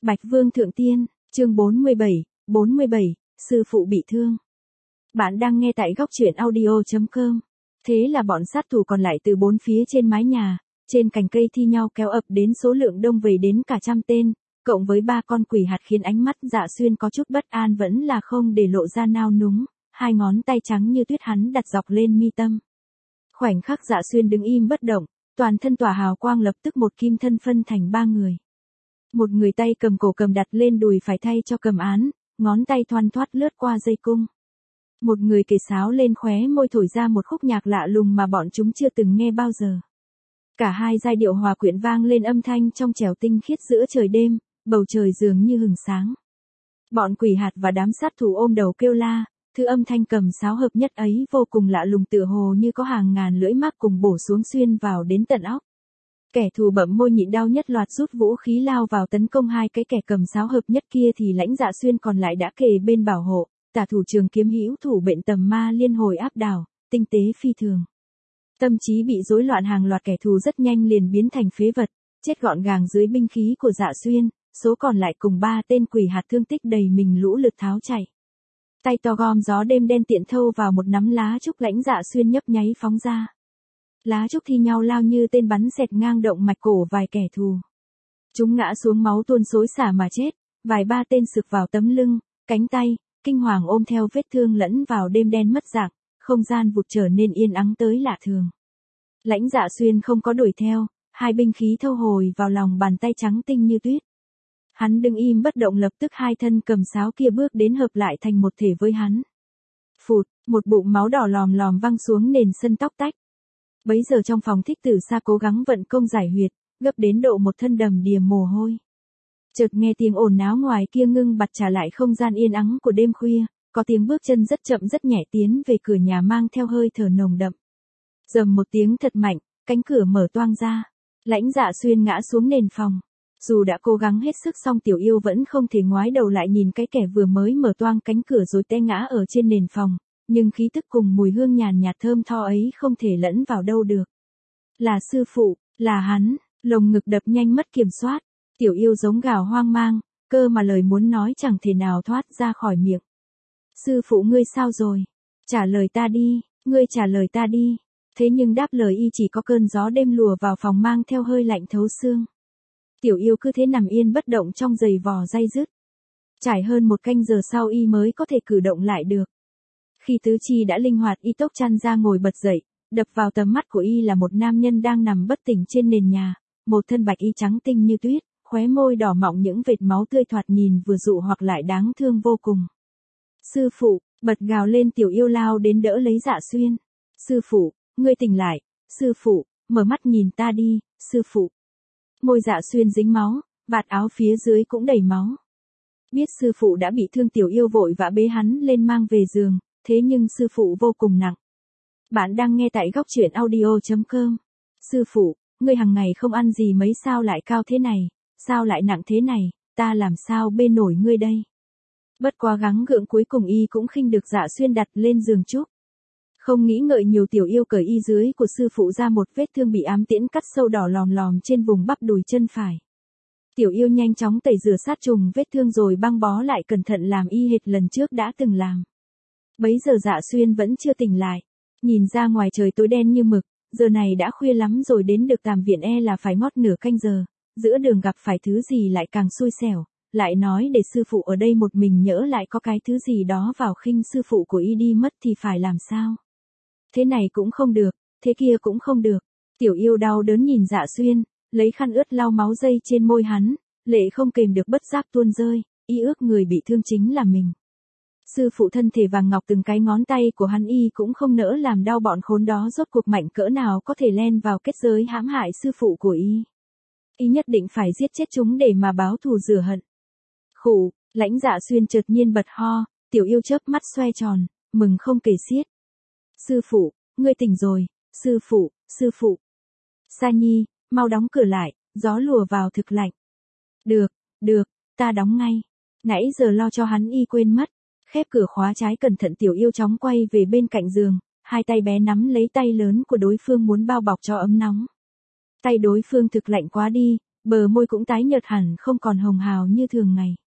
Bạch Vương Thượng Tiên, chương 47, sư phụ bị thương. Bạn đang nghe tại góc truyện audio.com. Thế là bọn sát thủ còn lại từ bốn phía trên mái nhà, trên cành cây thi nhau kéo ập đến số lượng đông về đến cả 100 tên, cộng với 3 con quỷ hạt khiến ánh mắt Dạ Xuyên có chút bất an vẫn là không để lộ ra nao núng, hai ngón tay trắng như tuyết hắn đặt dọc lên mi tâm. Khoảnh khắc Dạ Xuyên đứng im bất động, toàn thân tỏa hào quang lập tức một kim thân phân thành 3 người. Một người tay cầm cổ cầm đặt lên đùi phải thay cho cầm án, ngón tay thoăn thoắt lướt qua dây cung. Một người kề sáo lên khóe môi thổi ra một khúc nhạc lạ lùng mà bọn chúng chưa từng nghe bao giờ. Cả hai giai điệu hòa quyện vang lên âm thanh trong trẻo tinh khiết giữa trời đêm, bầu trời dường như hừng sáng. Bọn quỷ hạt và đám sát thủ ôm đầu kêu la, thứ âm thanh cầm sáo hợp nhất ấy vô cùng lạ lùng tựa hồ như có hàng ngàn lưỡi mác cùng bổ xuống xuyên vào đến tận óc. Kẻ thù bậm môi nhịn đau nhất loạt rút vũ khí lao vào tấn công hai cái kẻ cầm sáo hợp nhất kia thì Lãnh Dạ Xuyên còn lại đã kề bên bảo hộ, tả thủ trường kiếm hữu thủ bệnh tầm ma liên hồi áp đảo, tinh tế phi thường. Tâm trí bị rối loạn hàng loạt kẻ thù rất nhanh liền biến thành phế vật, chết gọn gàng dưới binh khí của Dạ Xuyên, số còn lại cùng 3 tên quỷ hạt thương tích đầy mình lũ lượt tháo chạy. Tay to gom gió đêm đen tiện thâu vào một nắm lá trúc Lãnh Dạ Xuyên nhấp nháy phóng ra. Lá trúc thi nhau lao như tên bắn xẹt ngang động mạch cổ vài kẻ thù. Chúng ngã xuống máu tuôn xối xả mà chết, vài ba tên sực vào tấm lưng, cánh tay, kinh hoàng ôm theo vết thương lẫn vào đêm đen mất dạng, không gian vụt trở nên yên ắng tới lạ thường. Lãnh Dạ Xuyên không có đuổi theo, hai binh khí thâu hồi vào lòng bàn tay trắng tinh như tuyết. Hắn đứng im bất động lập tức hai thân cầm sáo kia bước đến hợp lại thành một thể với hắn. Phụt, một bụng máu đỏ lòm lòm văng xuống nền sân tóc tách. Bấy giờ trong phòng Thích Tử Sa cố gắng vận công giải huyệt, gấp đến độ một thân đầm đìa mồ hôi. Chợt nghe tiếng ồn náo ngoài kia ngưng bặt trả lại không gian yên ắng của đêm khuya, có tiếng bước chân rất chậm rất nhẹ tiến về cửa nhà mang theo hơi thở nồng đậm. Rầm một tiếng thật mạnh, cánh cửa mở toang ra. Lãnh Dạ Xuyên ngã xuống nền phòng. Dù đã cố gắng hết sức song Tiểu Yêu vẫn không thể ngoái đầu lại nhìn cái kẻ vừa mới mở toang cánh cửa rồi té ngã ở trên nền phòng. Nhưng khí tức cùng mùi hương nhàn nhạt thơm tho ấy không thể lẫn vào đâu được. Là sư phụ, là hắn, lồng ngực đập nhanh mất kiểm soát. Tiểu Yêu giống gào hoang mang, cơ mà lời muốn nói chẳng thể nào thoát ra khỏi miệng. Sư phụ ngươi sao rồi? Trả lời ta đi, ngươi trả lời ta đi. Thế nhưng đáp lời y chỉ có cơn gió đêm lùa vào phòng mang theo hơi lạnh thấu xương. Tiểu Yêu cứ thế nằm yên bất động trong giày vò day dứt. Trải hơn một canh giờ sau y mới có thể cử động lại được. Khi tứ chi đã linh hoạt y tốc chăn ra ngồi bật dậy, đập vào tầm mắt của y là một nam nhân đang nằm bất tỉnh trên nền nhà, một thân bạch y trắng tinh như tuyết, khóe môi đỏ mọng những vệt máu tươi thoạt nhìn vừa dụ hoặc lại đáng thương vô cùng. Sư phụ, bật gào lên Tiểu Yêu lao đến đỡ lấy Dạ Xuyên. Sư phụ, ngươi tỉnh lại, sư phụ, mở mắt nhìn ta đi, sư phụ. Môi Dạ Xuyên dính máu, vạt áo phía dưới cũng đầy máu. Biết sư phụ đã bị thương Tiểu Yêu vội vã bế hắn lên mang về giường. Thế nhưng sư phụ vô cùng nặng. Bạn đang nghe tại góc truyện audio.com. Sư phụ, ngươi hàng ngày không ăn gì mấy sao lại cao thế này, sao lại nặng thế này, ta làm sao bê nổi ngươi đây. Bất quá gắng gượng cuối cùng y cũng khinh được Dạ Xuyên đặt lên giường trúc. Không nghĩ ngợi nhiều Tiểu Yêu cởi y dưới của sư phụ ra một vết thương bị ám tiễn cắt sâu đỏ lòm lòm trên vùng bắp đùi chân phải. Tiểu Yêu nhanh chóng tẩy rửa sát trùng vết thương rồi băng bó lại cẩn thận làm y hệt lần trước đã từng làm. Bấy giờ Dạ Xuyên vẫn chưa tỉnh lại. Nhìn ra ngoài trời tối đen như mực, giờ này đã khuya lắm rồi đến được Tàm Viện e là phải ngót nửa canh giờ, giữa đường gặp phải thứ gì lại càng xui xẻo, lại nói để sư phụ ở đây một mình nhỡ lại có cái thứ gì đó vào khinh sư phụ của y đi mất thì phải làm sao? Thế này cũng không được, thế kia cũng không được. Tiểu Yêu đau đớn nhìn Dạ Xuyên, lấy khăn ướt lau máu dây trên môi hắn, lệ không kềm được bất giác tuôn rơi, y ước người bị thương chính là mình. Sư phụ thân thể vàng ngọc từng cái ngón tay của hắn y cũng không nỡ làm đau bọn khốn đó rốt cuộc mạnh cỡ nào có thể len vào kết giới hãm hại sư phụ của y. Y nhất định phải giết chết chúng để mà báo thù rửa hận. Khụ, Lãnh Dạ Xuyên chợt nhiên bật ho, Tiểu Yêu chớp mắt xoe tròn, mừng không kể xiết. Sư phụ, ngươi tỉnh rồi, sư phụ, sư phụ. Sa Nhi, mau đóng cửa lại, gió lùa vào thực lạnh. Được, ta đóng ngay. Nãy giờ lo cho hắn y quên mất. Khép cửa khóa trái cẩn thận Tiểu Yêu chóng quay về bên cạnh giường, hai tay bé nắm lấy tay lớn của đối phương muốn bao bọc cho ấm nóng. Tay đối phương thực lạnh quá đi, bờ môi cũng tái nhợt hẳn không còn hồng hào như thường ngày.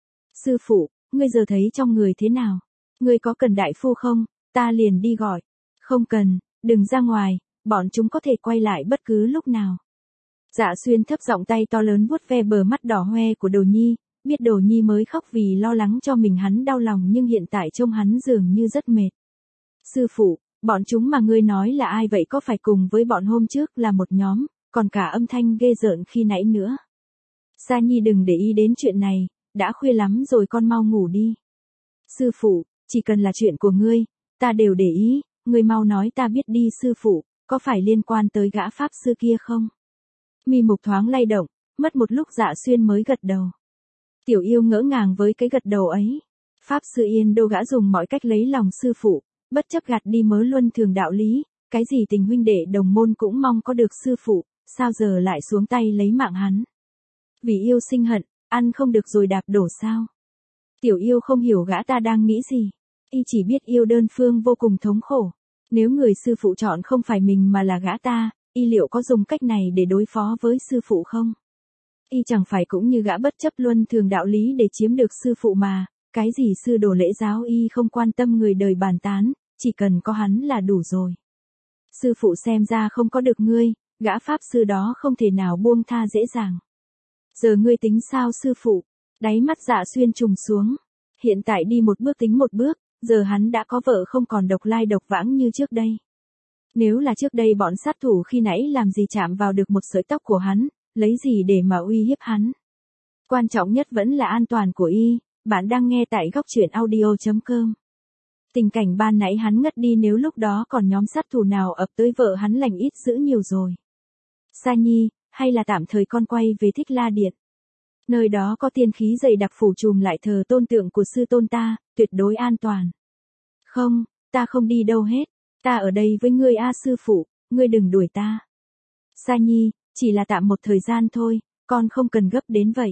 Sư phụ, ngươi giờ thấy trong người thế nào? Ngươi có cần đại phu không? Ta liền đi gọi. Không cần, đừng ra ngoài, bọn chúng có thể quay lại bất cứ lúc nào. Dạ Xuyên thấp giọng tay to lớn vuốt ve bờ mắt đỏ hoe của Đồ Nhi, biết Đồ Nhi mới khóc vì lo lắng cho mình, hắn đau lòng nhưng hiện tại trông hắn dường như rất mệt. Sư phụ, bọn chúng mà ngươi nói là ai vậy, có phải cùng với bọn hôm trước là một nhóm, còn cả âm thanh ghê rợn khi nãy nữa. Sa Nhi đừng để ý đến chuyện này, đã khuya lắm rồi, con mau ngủ đi. Sư phụ, chỉ cần là chuyện của ngươi, ta đều để ý, ngươi mau nói ta biết đi. Sư phụ, có phải liên quan tới gã pháp sư kia không? Mi mục thoáng lay động, mất một lúc Dạ Xuyên mới gật đầu. Tiểu Yêu ngỡ ngàng với cái gật đầu ấy. Pháp sư Yên Đô gã dùng mọi cách lấy lòng sư phụ, bất chấp gạt đi mớ luân thường đạo lý, cái gì tình huynh đệ đồng môn cũng mong có được sư phụ, sao giờ lại xuống tay lấy mạng hắn? Vì yêu sinh hận, ăn không được rồi đạp đổ sao? Tiểu Yêu không hiểu gã ta đang nghĩ gì. Y chỉ biết yêu đơn phương vô cùng thống khổ. Nếu người sư phụ chọn không phải mình mà là gã ta, y liệu có dùng cách này để đối phó với sư phụ không? Y chẳng phải cũng như gã bất chấp luân thường đạo lý để chiếm được sư phụ mà, cái gì sư đồ lễ giáo y không quan tâm người đời bàn tán, chỉ cần có hắn là đủ rồi. Sư phụ xem ra không có được ngươi, gã pháp sư đó không thể nào buông tha dễ dàng. Giờ ngươi tính sao sư phụ? Đáy mắt Dạ Xuyên trùng xuống. Hiện tại đi một bước tính một bước, giờ hắn đã có vợ, không còn độc lai độc vãng như trước đây. Nếu là trước đây bọn sát thủ khi nãy làm gì chạm vào được một sợi tóc của hắn, lấy gì để mà uy hiếp hắn. Quan trọng nhất vẫn là an toàn của y. Bạn đang nghe tại góc truyện audio.com. Tình cảnh ban nãy hắn ngất đi, nếu lúc đó còn nhóm sát thủ nào ập tới vợ hắn lành ít dữ nhiều rồi. Sa Nhi, hay là tạm thời con quay về Thích La Điện. Nơi đó có tiên khí dày đặc phủ trùm lại thờ tôn tượng của sư tôn ta, tuyệt đối an toàn. Không, ta không đi đâu hết, ta ở đây với ngươi sư phụ, ngươi đừng đuổi ta. Sa Nhi, chỉ là tạm một thời gian thôi, con không cần gấp đến vậy.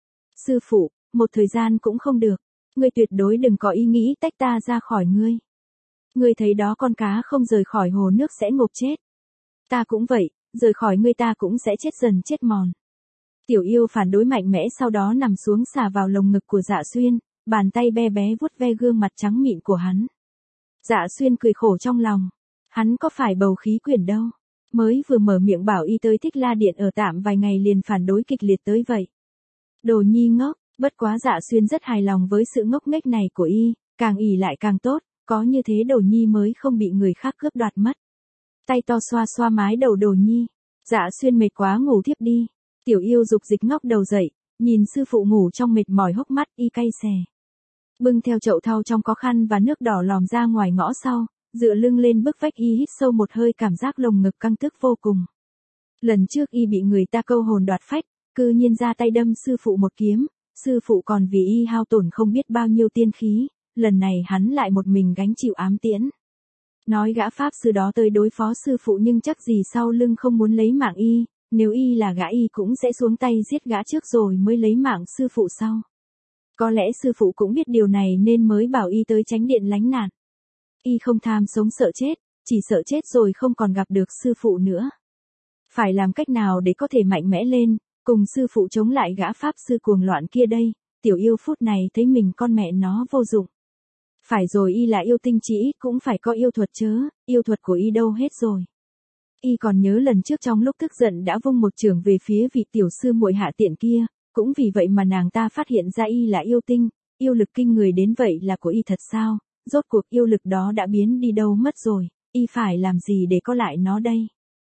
Sư phụ, một thời gian cũng không được, ngươi tuyệt đối đừng có ý nghĩ tách ta ra khỏi ngươi. Ngươi thấy đó, con cá không rời khỏi hồ nước sẽ ngộp chết. Ta cũng vậy, rời khỏi ngươi ta cũng sẽ chết dần chết mòn. Tiểu Yêu phản đối mạnh mẽ, sau đó nằm xuống xà vào lồng ngực của Dạ Xuyên, bàn tay bé bé vuốt ve gương mặt trắng mịn của hắn. Dạ Xuyên cười khổ trong lòng, hắn có phải bầu khí quyển đâu, mới vừa mở miệng bảo y tới Thích La Điện ở tạm vài ngày liền phản đối kịch liệt tới vậy. Đồ Nhi ngốc, bất quá Dạ Xuyên rất hài lòng với sự ngốc nghếch này của y, càng ỷ lại càng tốt, có như thế Đồ Nhi mới không bị người khác cướp đoạt mất. Tay to xoa xoa mái đầu Đồ Nhi. Dạ Xuyên mệt quá ngủ thiếp đi. Tiểu Yêu dục dịch ngóc đầu dậy, nhìn sư phụ ngủ trong mệt mỏi, hốc mắt y cay xè. Bưng theo chậu thau trong có khăn và nước đỏ lòm ra ngoài ngõ sau, dựa lưng lên bức vách, y hít sâu một hơi, cảm giác lồng ngực căng tức vô cùng. Lần trước y bị người ta câu hồn đoạt phách, cư nhiên ra tay đâm sư phụ một kiếm, sư phụ còn vì y hao tổn không biết bao nhiêu tiên khí, lần này hắn lại một mình gánh chịu ám tiễn. Nói gã pháp sư đó tới đối phó sư phụ nhưng chắc gì sau lưng không muốn lấy mạng y, nếu y là gã y cũng sẽ xuống tay giết gã trước rồi mới lấy mạng sư phụ sau. Có lẽ sư phụ cũng biết điều này nên mới bảo y tới Chánh Điện lánh nạn. Y không tham sống sợ chết, chỉ sợ chết rồi không còn gặp được sư phụ nữa. Phải làm cách nào để có thể mạnh mẽ lên, cùng sư phụ chống lại gã pháp sư cuồng loạn kia đây? Tiểu Yêu phút này thấy mình con mẹ nó vô dụng. Phải rồi, y là yêu tinh chỉ cũng phải có yêu thuật chớ, yêu thuật của y đâu hết rồi. Y còn nhớ lần trước trong lúc tức giận đã vung một chưởng về phía vị tiểu sư muội hạ tiện kia, cũng vì vậy mà nàng ta phát hiện ra y là yêu tinh, yêu lực kinh người đến vậy là của y thật sao? Rốt cuộc yêu lực đó đã biến đi đâu mất rồi, y phải làm gì để có lại nó đây?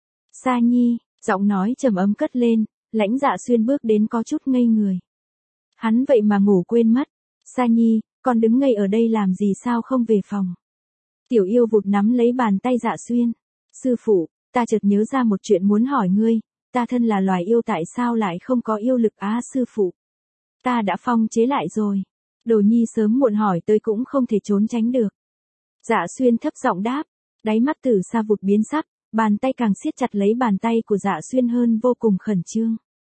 Sa Nhi, giọng nói trầm ấm cất lên, Lãnh Dạ Xuyên bước đến có chút ngây người. Hắn vậy mà ngủ quên mất. Sa Nhi, con đứng ngây ở đây làm gì, sao không về phòng? Tiểu Yêu vụt nắm lấy bàn tay Dạ Xuyên. Sư phụ, ta chợt nhớ ra một chuyện muốn hỏi ngươi, ta thân là loài yêu tại sao lại không có yêu lực sư phụ? Ta đã phong chế lại rồi. Đồ Nhi sớm muộn hỏi tới cũng không thể trốn tránh được. Dạ Xuyên thấp giọng đáp, đáy mắt Tử Sa vụt biến sắc, bàn tay càng siết chặt lấy bàn tay của Dạ Xuyên hơn, vô cùng khẩn trương.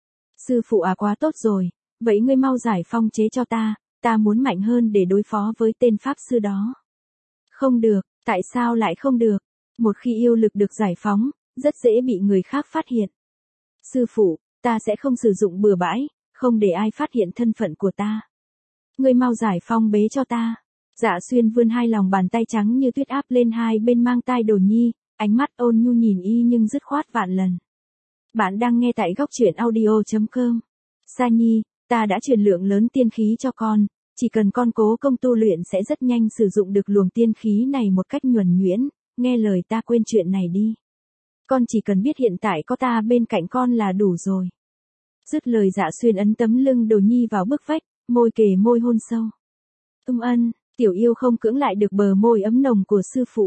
Sư phụ quá tốt rồi, vậy ngươi mau giải phong chế cho ta muốn mạnh hơn để đối phó với tên pháp sư đó. Không được, tại sao lại không được? Một khi yêu lực được giải phóng, rất dễ bị người khác phát hiện. Sư phụ, ta sẽ không sử dụng bừa bãi, không để ai phát hiện thân phận của ta. Ngươi mau giải phong bế cho ta. Dạ Xuyên vươn hai lòng bàn tay trắng như tuyết áp lên hai bên mang tai Đồ Nhi, ánh mắt ôn nhu nhìn y nhưng dứt khoát vạn lần. Bạn đang nghe tại góc truyện audio.com. Sa Nhi, ta đã truyền lượng lớn tiên khí cho con, chỉ cần con cố công tu luyện sẽ rất nhanh sử dụng được luồng tiên khí này một cách nhuần nhuyễn, nghe lời ta quên chuyện này đi. Con chỉ cần biết hiện tại có ta bên cạnh con là đủ rồi. Dứt lời Dạ Xuyên ấn tấm lưng Đồ Nhi vào bức vách, môi kề môi hôn sâu. Ân, tiểu yêu không cưỡng lại được bờ môi ấm nồng của sư phụ.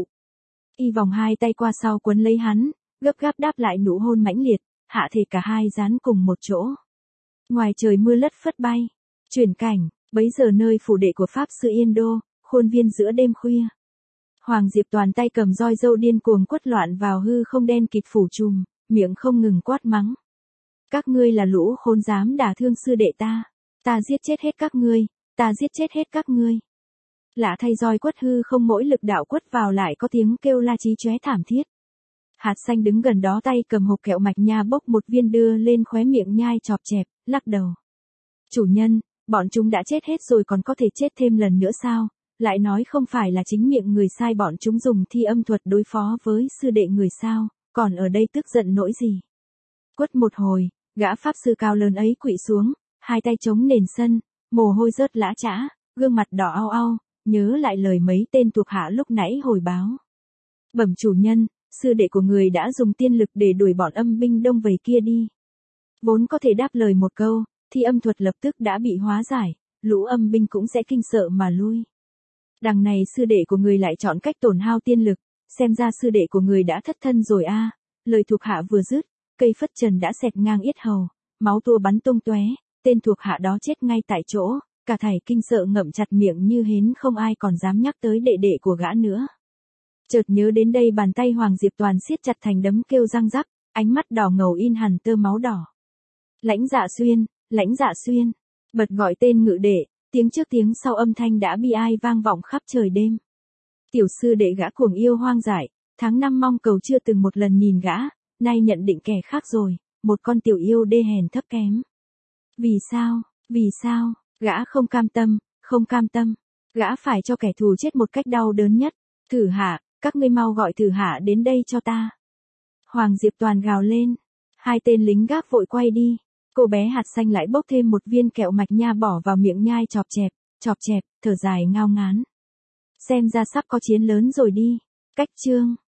Y vòng hai tay qua sau quấn lấy hắn, gấp gáp đáp lại nụ hôn mãnh liệt, hạ thể cả hai dán cùng một chỗ. Ngoài trời mưa lất phất bay, chuyển cảnh, bấy giờ nơi phủ đệ của Pháp sư Yên Đô, khuôn viên giữa đêm khuya. Hoàng Diệp Toàn tay cầm roi dâu điên cuồng quất loạn vào hư không đen kịt phủ trùm, miệng không ngừng quát mắng. Các ngươi là lũ khốn dám đả thương sư đệ ta giết chết hết các ngươi, ta giết chết hết các ngươi. Lạ thay roi quất hư không mỗi lực đạo quất vào lại có tiếng kêu la chí chóe thảm thiết. Hạt Xanh đứng gần đó tay cầm hộp kẹo mạch nha bốc một viên đưa lên khóe miệng nhai chọp chẹp, lắc đầu. Chủ nhân, bọn chúng đã chết hết rồi còn có thể chết thêm lần nữa sao? Lại nói không phải là chính miệng người sai bọn chúng dùng thi âm thuật đối phó với sư đệ người sao, còn ở đây tức giận nỗi gì? Quất một hồi, gã pháp sư cao lớn ấy quỵ xuống, hai tay chống nền sân, mồ hôi rớt lã chã, gương mặt đỏ au au, nhớ lại lời mấy tên thuộc hạ lúc nãy hồi báo. Bẩm chủ nhân, sư đệ của người đã dùng tiên lực để đuổi bọn âm binh đông vây kia đi. Vốn có thể đáp lời một câu, thi âm thuật lập tức đã bị hóa giải, lũ âm binh cũng sẽ kinh sợ mà lui. Đằng này sư đệ của người lại chọn cách tổn hao tiên lực, xem ra sư đệ của người đã thất thân rồi a. Lời thuộc hạ vừa dứt, cây phất trần đã xẹt ngang yết hầu, máu tua bắn tung tóe, tên thuộc hạ đó chết ngay tại chỗ, cả thảy kinh sợ ngậm chặt miệng như hến không ai còn dám nhắc tới đệ đệ của gã nữa. Chợt nhớ đến đây bàn tay Hoàng Diệp Toàn siết chặt thành đấm kêu răng rắc, ánh mắt đỏ ngầu in hẳn tơ máu đỏ. Lãnh Dạ Xuyên, bật gọi tên ngự đệ, tiếng trước tiếng sau âm thanh đã bi ai vang vọng khắp trời đêm. Tiểu sư đệ gã cuồng yêu hoang dại, tháng năm mong cầu chưa từng một lần nhìn gã, nay nhận định kẻ khác rồi, một con tiểu yêu đê hèn thấp kém. Vì sao, gã không cam tâm, gã phải cho kẻ thù chết một cách đau đớn nhất. Thử Hạ, các ngươi mau gọi Thử Hạ đến đây cho ta. Hoàng Diệp Toàn gào lên, hai tên lính gác vội quay đi, cô bé Hạt Xanh lại bốc thêm một viên kẹo mạch nha bỏ vào miệng nhai chọp chẹp, thở dài ngao ngán. Xem ra sắp có chiến lớn rồi đi. Cách chương